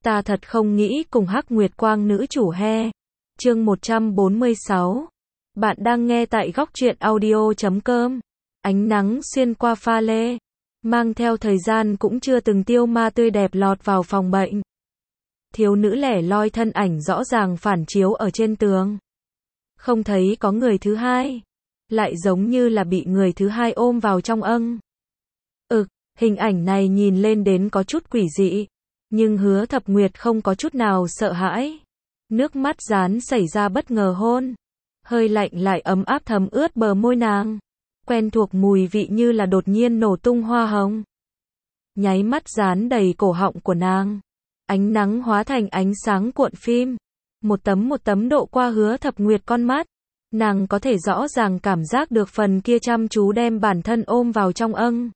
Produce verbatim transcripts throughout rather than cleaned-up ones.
Ta thật không nghĩ cùng Hắc Nguyệt Quang nữ chủ he. Chương một trăm bốn mươi sáu. Bạn đang nghe tại góc truyện audio chấm com. Ánh nắng xuyên qua pha lê, mang theo thời gian cũng chưa từng tiêu ma tươi đẹp lọt vào phòng bệnh. Thiếu nữ lẻ loi thân ảnh rõ ràng phản chiếu ở trên tường. Không thấy có người thứ hai, lại giống như là bị người thứ hai ôm vào trong âng. Ực, hình ảnh này nhìn lên đến có chút quỷ dị, nhưng Hứa Thập Nguyệt không có chút nào sợ hãi. Nước mắt dán xảy ra bất ngờ hôn, hơi lạnh lại ấm áp thấm ướt bờ môi nàng. Quen thuộc mùi vị như là đột nhiên nổ tung hoa hồng. Nháy mắt dán đầy cổ họng của nàng. Ánh nắng hóa thành ánh sáng cuộn phim. Một tấm một tấm độ qua Hứa Thập Nguyệt con mắt. Nàng có thể rõ ràng cảm giác được phần kia chăm chú đem bản thân ôm vào trong âng.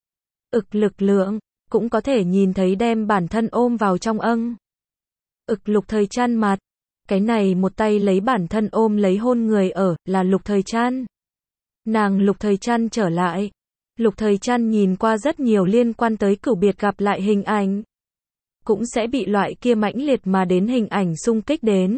Ực lực lượng, cũng có thể nhìn thấy đem bản thân ôm vào trong âng. Ực Lục Thời Trăn mặt. Cái này một tay lấy bản thân ôm lấy hôn người ở, là Lục Thời Trăn. Nàng Lục Thời Trăn trở lại. Lục Thời Trăn nhìn qua rất nhiều liên quan tới cửu biệt gặp lại hình ảnh. Cũng sẽ bị loại kia mãnh liệt mà đến hình ảnh xung kích đến.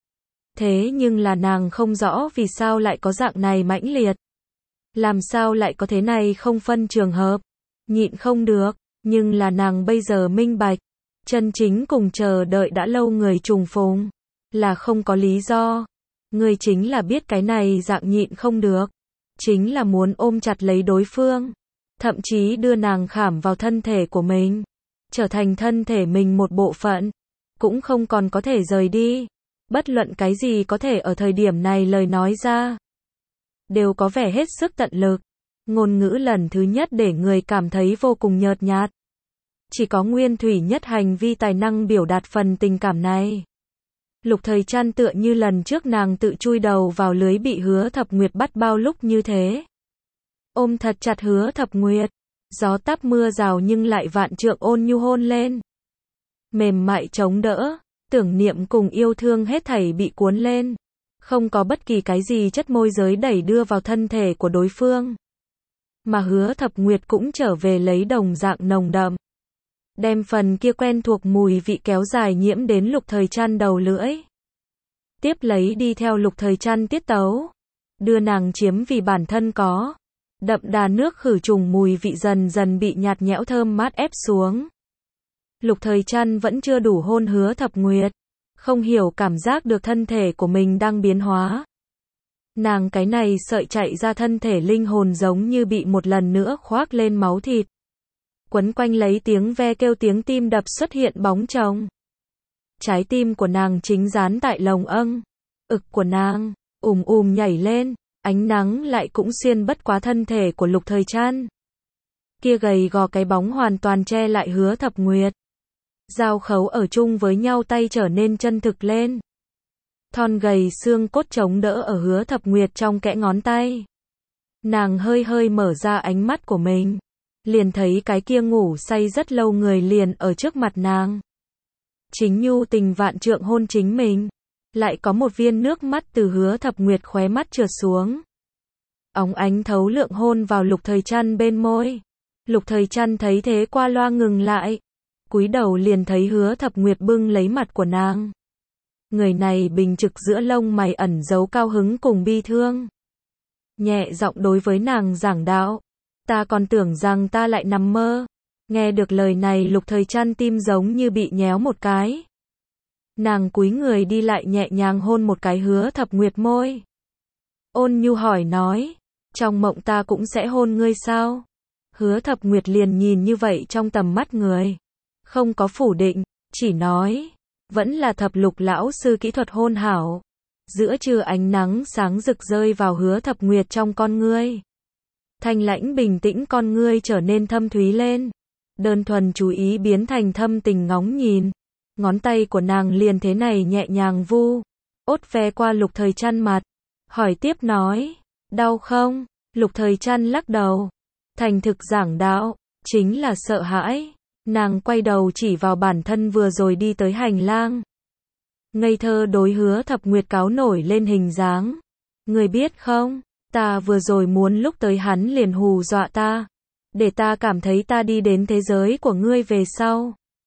Thế nhưng là nàng không rõ vì sao lại có dạng này mãnh liệt. Làm sao lại có thế này không phân trường hợp. Nhịn không được, nhưng là nàng bây giờ minh bạch. Chân chính cùng chờ đợi đã lâu người trùng phùng. Là không có lý do. Người chính là biết cái này dạng nhịn không được. Chính là muốn ôm chặt lấy đối phương. Thậm chí đưa nàng khảm vào thân thể của mình. Trở thành thân thể mình một bộ phận. Cũng không còn có thể rời đi. Bất luận cái gì có thể ở thời điểm này lời nói ra. Đều có vẻ hết sức tận lực. Ngôn ngữ lần thứ nhất để người cảm thấy vô cùng nhợt nhạt. Chỉ có Nguyên Thủy nhất hành vi tài năng biểu đạt phần tình cảm này. Lục Thời Trăn tựa như lần trước nàng tự chui đầu vào lưới bị Hứa Thập Nguyệt bắt bao lúc như thế. Ôm thật chặt Hứa Thập Nguyệt. Gió táp mưa rào nhưng lại vạn trượng ôn nhu hôn lên. Mềm mại chống đỡ. Tưởng niệm cùng yêu thương hết thảy bị cuốn lên. Không có bất kỳ cái gì chất môi giới đẩy đưa vào thân thể của đối phương. Mà Hứa Thập Nguyệt cũng trở về lấy đồng dạng nồng đậm. Đem phần kia quen thuộc mùi vị kéo dài nhiễm đến Lục Thời Trăn đầu lưỡi. Tiếp lấy đi theo Lục Thời Trăn tiết tấu. Đưa nàng chiếm vì bản thân có. Đậm đà nước khử trùng mùi vị dần dần bị nhạt nhẽo thơm mát ép xuống. Lục Thời Trăn vẫn chưa đủ hôn Hứa Thập Nguyệt. Không hiểu cảm giác được thân thể của mình đang biến hóa. Nàng cái này sợi chạy ra thân thể linh hồn giống như bị một lần nữa khoác lên máu thịt. Quấn quanh lấy tiếng ve kêu tiếng tim đập xuất hiện bóng chồng. Trái tim của nàng chính dán tại lồng âng. Ực của nàng, ùm ùm nhảy lên, ánh nắng lại cũng xuyên bất quá thân thể của Lục Thời Trăn. Kia gầy gò cái bóng hoàn toàn che lại Hứa Thập Nguyệt. Giao khấu ở chung với nhau tay trở nên chân thực lên. Thon gầy xương cốt chống đỡ ở Hứa Thập Nguyệt trong kẽ ngón tay. Nàng hơi hơi mở ra ánh mắt của mình. Liền thấy cái kia ngủ say rất lâu người liền ở trước mặt nàng. Chính nhu tình vạn trượng hôn chính mình. Lại có một viên nước mắt từ Hứa Thập Nguyệt khóe mắt trượt xuống. Óng ánh thấu lượng hôn vào Lục Thời Trăn bên môi. Lục Thời Trăn thấy thế qua loa ngừng lại. Cúi đầu liền thấy Hứa Thập Nguyệt bưng lấy mặt của nàng. Người này bình trực giữa lông mày ẩn giấu cao hứng cùng bi thương. Nhẹ giọng đối với nàng giảng đạo. Ta còn tưởng rằng ta lại nằm mơ. Nghe được lời này Lục Thời Trăn tim giống như bị nhéo một cái. Nàng cúi người đi lại nhẹ nhàng hôn một cái Hứa Thập Nguyệt môi. Ôn nhu hỏi nói. Trong mộng ta cũng sẽ hôn ngươi sao? Hứa Thập Nguyệt liền nhìn như vậy trong tầm mắt người. Không có phủ định, chỉ nói. Vẫn là thập lục lão sư kỹ thuật hôn hảo. Giữa trưa ánh nắng sáng rực rơi vào Hứa Thập Nguyệt trong con ngươi. Thanh lãnh bình tĩnh con ngươi trở nên thâm thúy lên. Đơn thuần chú ý biến thành thâm tình ngóng nhìn. Ngón tay của nàng liền thế này nhẹ nhàng vu. Ốt ve qua Lục Thời Trăn mặt. Hỏi tiếp nói. Đau không? Lục Thời Trăn lắc đầu. Thành thực giảng đạo. Chính là sợ hãi. Nàng quay đầu chỉ vào bản thân vừa rồi đi tới hành lang. Ngây thơ đối Hứa Thập Nguyệt cáo nổi lên hình dáng. Người biết không? Ta vừa rồi muốn lúc tới hắn liền hù dọa ta. Để ta cảm thấy ta đi đến thế giới của ngươi về sau.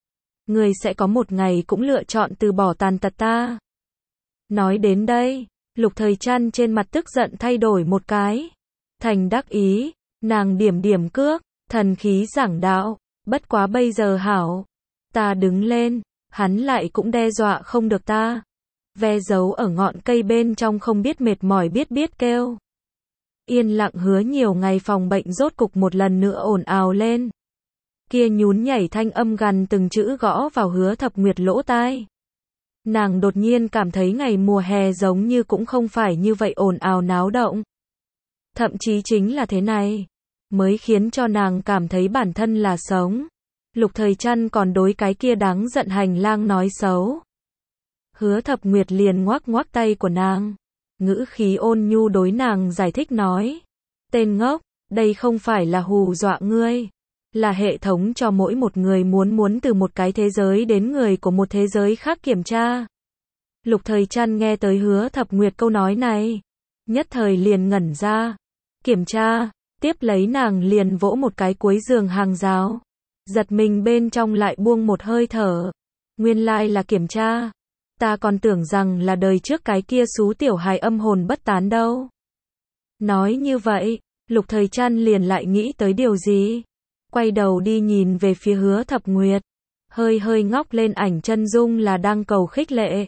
ngươi sẽ có một ngày cũng lựa chọn từ bỏ tàn tật ta. Nói đến đây, Lục Thời Trăn trên mặt tức giận thay đổi một cái. Thành đắc ý, nàng điểm điểm cước, thần khí giảng đạo, bất quá bây giờ hảo. Ta đứng lên, hắn lại cũng đe dọa không được ta. Ve giấu ở ngọn cây bên trong không biết mệt mỏi biết biết kêu. Yên lặng hứa nhiều ngày phòng bệnh rốt cục một lần nữa ồn ào lên. Kia nhún nhảy thanh âm gần từng chữ gõ vào Hứa Thập Nguyệt lỗ tai. Nàng đột nhiên cảm thấy ngày mùa hè giống như cũng không phải như vậy ồn ào náo động. Thậm chí chính là thế này, mới khiến cho nàng cảm thấy bản thân là sống. Lục Thời Trăn còn đối cái kia đáng giận hành lang nói xấu. Hứa Thập Nguyệt liền ngoắc ngoắc tay của nàng, ngữ khí ôn nhu đối nàng giải thích nói. Tên ngốc, đây không phải là hù dọa ngươi, là hệ thống cho mỗi một người muốn muốn từ một cái thế giới đến người của một thế giới khác kiểm tra. Lục Thời Trăn nghe tới Hứa Thập Nguyệt câu nói này, nhất thời liền ngẩn ra. Kiểm tra, tiếp lấy nàng liền vỗ một cái cuối giường hàng rào. Giật mình bên trong lại buông một hơi thở. Nguyên lai là kiểm tra. Ta còn tưởng rằng là đời trước cái kia xú tiểu hài âm hồn bất tán đâu. Nói như vậy, Lục Thời Trăn liền lại nghĩ tới điều gì. Quay đầu đi nhìn về phía Hứa Thập Nguyệt. Hơi hơi ngóc lên ảnh chân dung là đang cầu khích lệ.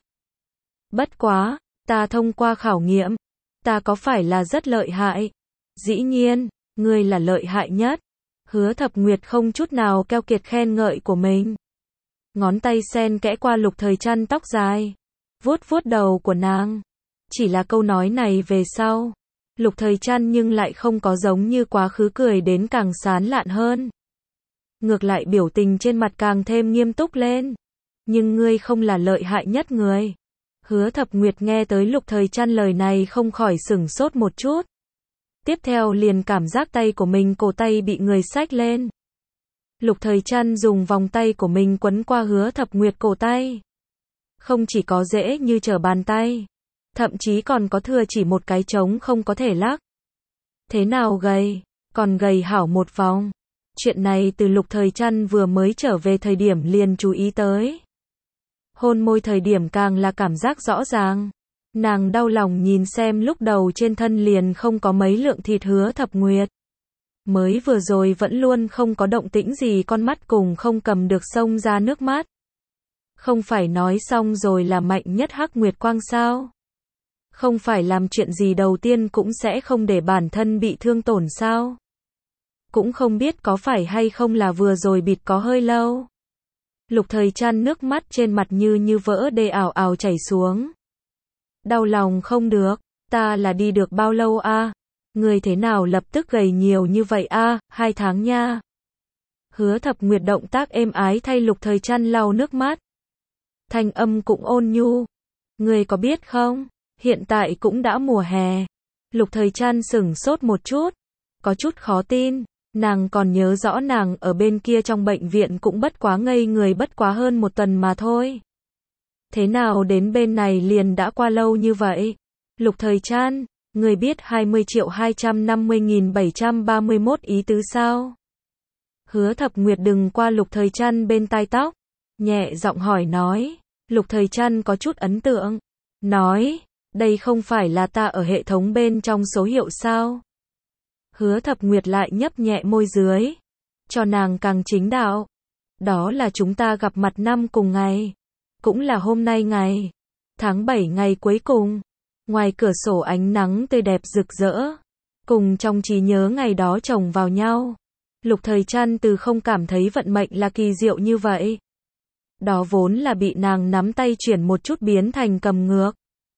Bất quá, ta thông qua khảo nghiệm. Ta có phải là rất lợi hại? Dĩ nhiên, ngươi là lợi hại nhất. Hứa Thập Nguyệt không chút nào keo kiệt khen ngợi của mình. Ngón tay sen kẽ qua Lục Thời Trăn tóc dài, vuốt vuốt đầu của nàng. Chỉ là câu nói này về sau, Lục Thời Trăn nhưng lại không có giống như quá khứ cười đến càng sán lạn hơn. Ngược lại biểu tình trên mặt càng thêm nghiêm túc lên. Nhưng ngươi không là lợi hại nhất người. Hứa Thập Nguyệt nghe tới Lục Thời Trăn lời này không khỏi sửng sốt một chút. Tiếp theo liền cảm giác tay của mình cổ tay bị người xách lên. Lục Thời Trăn dùng vòng tay của mình quấn qua Hứa Thập Nguyệt cổ tay. Không chỉ có dễ như trở bàn tay, thậm chí còn có thừa chỉ một cái trống không có thể lắc. Thế nào gầy, còn gầy hảo một vòng. Chuyện này từ Lục Thời Trăn vừa mới trở về thời điểm liền chú ý tới. Hôn môi thời điểm càng là cảm giác rõ ràng. Nàng đau lòng nhìn xem lúc đầu trên thân liền không có mấy lượng thịt Hứa Thập Nguyệt. Mới vừa rồi vẫn luôn không có động tĩnh gì, con mắt cùng không cầm được xông ra nước mắt. Không phải nói xong rồi là mạnh nhất Hắc Nguyệt Quang sao? Không phải làm chuyện gì đầu tiên cũng sẽ không để bản thân bị thương tổn sao? Cũng không biết có phải hay không là vừa rồi bịt có hơi lâu. Lục Thời Trăn nước mắt trên mặt như như vỡ đê ảo ảo chảy xuống. Đau lòng không được, ta là đi được bao lâu a? À? Người thế nào lập tức gầy nhiều như vậy a? À? Hai tháng nha. Hứa Thập Nguyệt động tác êm ái thay Lục Thời Trăn lau nước mắt. Thanh âm cũng ôn nhu. Người có biết không, hiện tại cũng đã mùa hè. Lục Thời Trăn sửng sốt một chút, có chút khó tin. Nàng còn nhớ rõ nàng ở bên kia trong bệnh viện cũng bất quá ngây người bất quá hơn một tuần mà thôi. Thế nào đến bên này liền đã qua lâu như vậy? Lục Thời Trăn, người biết hai mươi triệu hai trăm năm mươi nghìn bảy trăm ba mươi mốt ý tứ sao? Hứa Thập Nguyệt đừng qua Lục Thời Trăn bên tai tóc, nhẹ giọng hỏi nói. Lục Thời Trăn có chút ấn tượng, nói, đây không phải là ta ở hệ thống bên trong số hiệu sao? Hứa Thập Nguyệt lại nhấp nhẹ môi dưới, cho nàng càng chính đạo. Đó là chúng ta gặp mặt năm cùng ngày, cũng là hôm nay ngày, tháng bảy ngày cuối cùng. Ngoài cửa sổ ánh nắng tươi đẹp rực rỡ, cùng trong trí nhớ ngày đó chồng vào nhau. Lục Thời Trăn từ không cảm thấy vận mệnh là kỳ diệu như vậy. Đó vốn là bị nàng nắm tay chuyển một chút biến thành cầm ngược.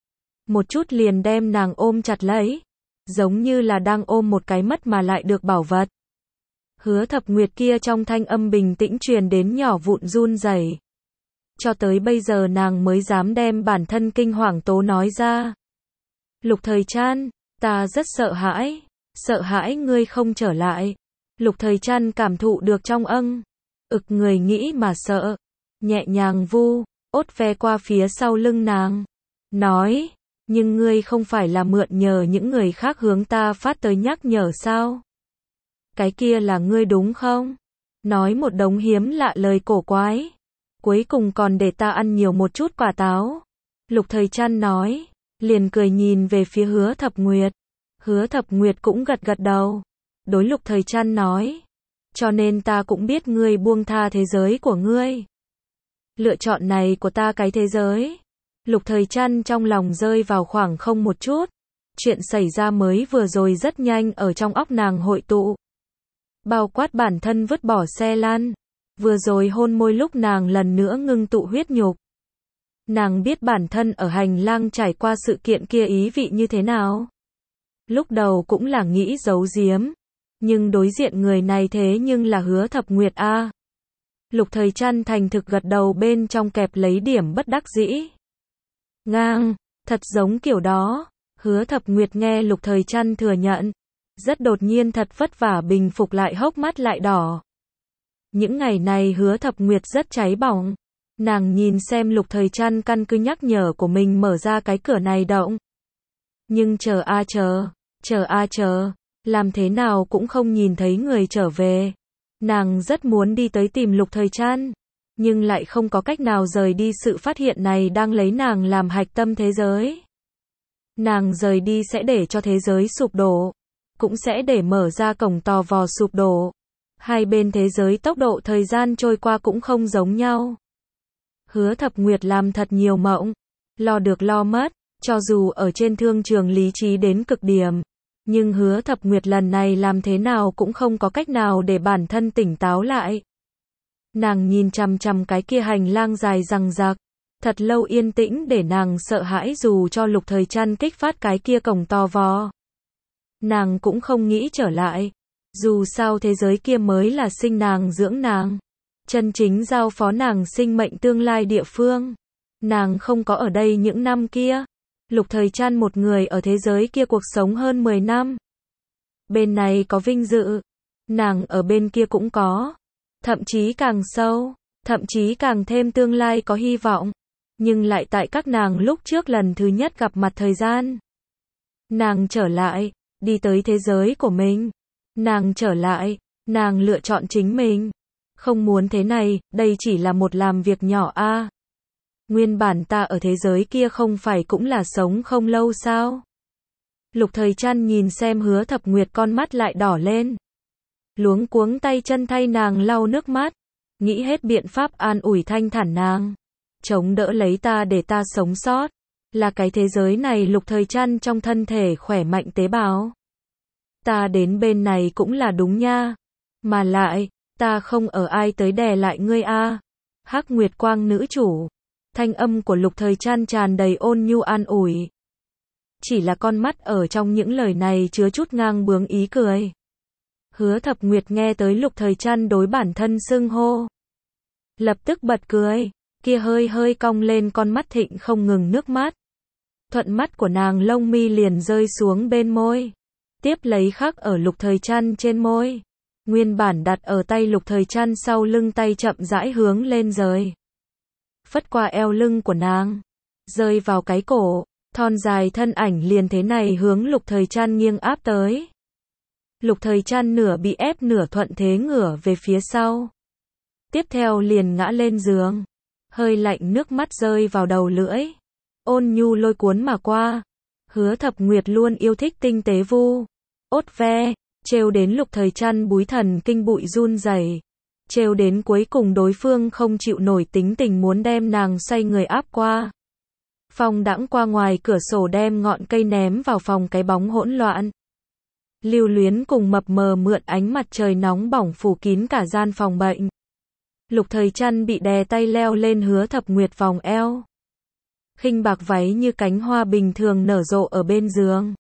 Một chút liền đem nàng ôm chặt lấy. Giống như là đang ôm một cái mất mà lại được bảo vật. Hứa Thập Nguyệt kia trong thanh âm bình tĩnh truyền đến nhỏ vụn run rẩy. Cho tới bây giờ nàng mới dám đem bản thân kinh hoàng tố nói ra. Lục Thời Trăn, ta rất sợ hãi, sợ hãi ngươi không trở lại. Lục Thời Trăn cảm thụ được trong âng, ực người nghĩ mà sợ, nhẹ nhàng vu, ốt ve qua phía sau lưng nàng, nói, nhưng ngươi không phải là mượn nhờ những người khác hướng ta phát tới nhắc nhở sao? Cái kia là ngươi đúng không? Nói một đống hiếm lạ lời cổ quái. cuối cùng còn để ta ăn nhiều một chút quả táo. Lục Thời Trăn nói, liền cười nhìn về phía Hứa Thập Nguyệt. Hứa Thập Nguyệt cũng gật gật đầu. Đối Lục Thời Trăn nói, cho nên ta cũng biết ngươi buông tha thế giới của ngươi. Lựa chọn này của ta cái thế giới. Lục Thời Trăn trong lòng rơi vào khoảng không một chút. Chuyện xảy ra mới vừa rồi rất nhanh ở trong óc nàng hội tụ. Bao quát bản thân vứt bỏ xe lăn. Vừa rồi hôn môi lúc nàng lần nữa ngưng tụ huyết nhục. Nàng biết bản thân ở hành lang trải qua sự kiện kia ý vị như thế nào. Lúc đầu cũng là nghĩ giấu giếm. Nhưng đối diện người này thế nhưng là Hứa Thập Nguyệt a. Lục Thời Trăn thành thực gật đầu bên trong kẹp lấy điểm bất đắc dĩ. Ngang, thật giống kiểu đó. Hứa Thập Nguyệt nghe Lục Thời Trăn thừa nhận. Rất đột nhiên thật vất vả bình phục lại hốc mắt lại đỏ. Những ngày này Hứa Thập Nguyệt rất cháy bỏng. Nàng nhìn xem Lục Thời Trăn căn cứ nhắc nhở của mình mở ra cái cửa này động. Nhưng chờ a chờ, chờ a chờ, làm thế nào cũng không nhìn thấy người trở về. Nàng rất muốn đi tới tìm Lục Thời Trăn, nhưng lại không có cách nào rời đi sự phát hiện này đang lấy nàng làm hạch tâm thế giới. Nàng rời đi sẽ để cho thế giới sụp đổ, cũng sẽ để mở ra cổng tò vò sụp đổ. Hai bên thế giới tốc độ thời gian trôi qua cũng không giống nhau. Hứa Thập Nguyệt làm thật nhiều mộng, lo được lo mất, cho dù ở trên thương trường lý trí đến cực điểm. Nhưng Hứa Thập Nguyệt lần này làm thế nào cũng không có cách nào để bản thân tỉnh táo lại. Nàng nhìn chằm chằm cái kia hành lang dài rằng rạc, thật lâu yên tĩnh để nàng sợ hãi dù cho Lục Thời Trăn kích phát cái kia cổng to vò. Nàng cũng không nghĩ trở lại, dù sao thế giới kia mới là sinh nàng dưỡng nàng, chân chính giao phó nàng sinh mệnh tương lai địa phương. Nàng không có ở đây những năm kia. Lục Thời Trăn một người ở thế giới kia cuộc sống hơn mười năm. Bên này có vinh dự, nàng ở bên kia cũng có. Thậm chí càng sâu, thậm chí càng thêm tương lai có hy vọng. Nhưng lại tại các nàng lúc trước lần thứ nhất gặp mặt thời gian. Nàng trở lại, đi tới thế giới của mình. Nàng trở lại, nàng lựa chọn chính mình. Không muốn thế này, đây chỉ là một làm việc nhỏ a. À. Nguyên bản ta ở thế giới kia không phải cũng là sống không lâu sao? Lục Thời Trăn nhìn xem Hứa Thập Nguyệt con mắt lại đỏ lên. Luống cuống tay chân thay nàng lau nước mắt. Nghĩ hết biện pháp an ủi thanh thản nàng. Chống đỡ lấy ta để ta sống sót. Là cái thế giới này Lục Thời Trăn trong thân thể khỏe mạnh tế bào. Ta đến bên này cũng là đúng nha. Mà lại, ta không ở ai tới đè lại ngươi a. À. Hắc Nguyệt Quang nữ chủ. Thanh âm của Lục Thời Trăn tràn đầy ôn nhu an ủi. Chỉ là con mắt ở trong những lời này chứa chút ngang bướng ý cười. Hứa Thập Nguyệt nghe tới Lục Thời Trăn đối bản thân xưng hô. Lập tức bật cười, kia hơi hơi cong lên con mắt thịnh không ngừng nước mắt. Thuận mắt của nàng lông mi liền rơi xuống bên môi. Tiếp lấy khắc ở Lục Thời Trăn trên môi. Nguyên bản đặt ở tay Lục Thời Trăn sau lưng tay chậm rãi hướng lên rời. Phất qua eo lưng của nàng, rơi vào cái cổ, thon dài thân ảnh liền thế này hướng Lục Thời Trăn nghiêng áp tới. Lục Thời Trăn nửa bị ép nửa thuận thế ngửa về phía sau. Tiếp theo liền ngã lên giường, hơi lạnh nước mắt rơi vào đầu lưỡi. Ôn nhu lôi cuốn mà qua. Hứa Thập Nguyệt luôn yêu thích tinh tế vu, ốt ve, trêu đến Lục Thời Trăn búi thần kinh bụi run rẩy. Trêu đến cuối cùng đối phương không chịu nổi tính tình muốn đem nàng xoay người áp qua. Phong đãng qua ngoài cửa sổ đem ngọn cây ném vào phòng cái bóng hỗn loạn. Lưu luyến cùng mập mờ mượn ánh mặt trời nóng bỏng phủ kín cả gian phòng bệnh. Lục Thời Trăn bị đè tay leo lên Hứa Thập Nguyệt vòng eo. Khinh bạc váy như cánh hoa bình thường nở rộ ở bên giường.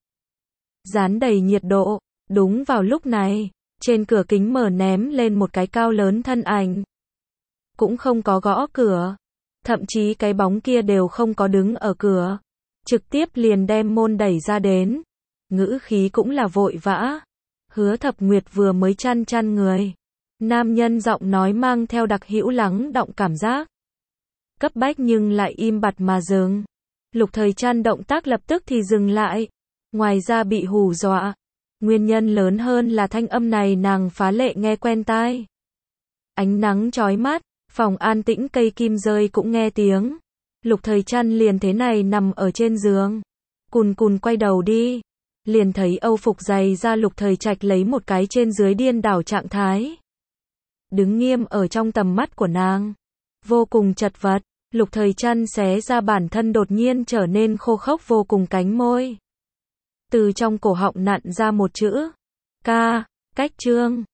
Dán đầy nhiệt độ, đúng vào lúc này. Trên cửa kính mở ném lên một cái cao lớn thân ảnh. Cũng không có gõ cửa. Thậm chí cái bóng kia đều không có đứng ở cửa. Trực tiếp liền đem môn đẩy ra đến. Ngữ khí cũng là vội vã. Hứa Thập Nguyệt vừa mới chăn chăn người. Nam nhân giọng nói mang theo đặc hữu lắng động cảm giác. Cấp bách nhưng lại im bặt mà dừng. Lục Thời Trăn động tác lập tức thì dừng lại. Ngoài ra bị hù dọa. Nguyên nhân lớn hơn là thanh âm này nàng phá lệ nghe quen tai. Ánh nắng chói mắt, Phòng an tĩnh cây kim rơi cũng nghe tiếng. Lục Thời Trăn liền thế này nằm ở trên giường. Cùn cùn quay đầu đi. Liền thấy Âu phục dày ra Lục Thời Trạch lấy một cái trên dưới điên đảo trạng thái. Đứng nghiêm ở trong tầm mắt của nàng. Vô cùng chật vật. Lục Thời Trăn xé ra bản thân đột nhiên trở nên khô khốc vô cùng cánh môi. Từ trong cổ họng nặn ra một chữ. Ca, cách trương.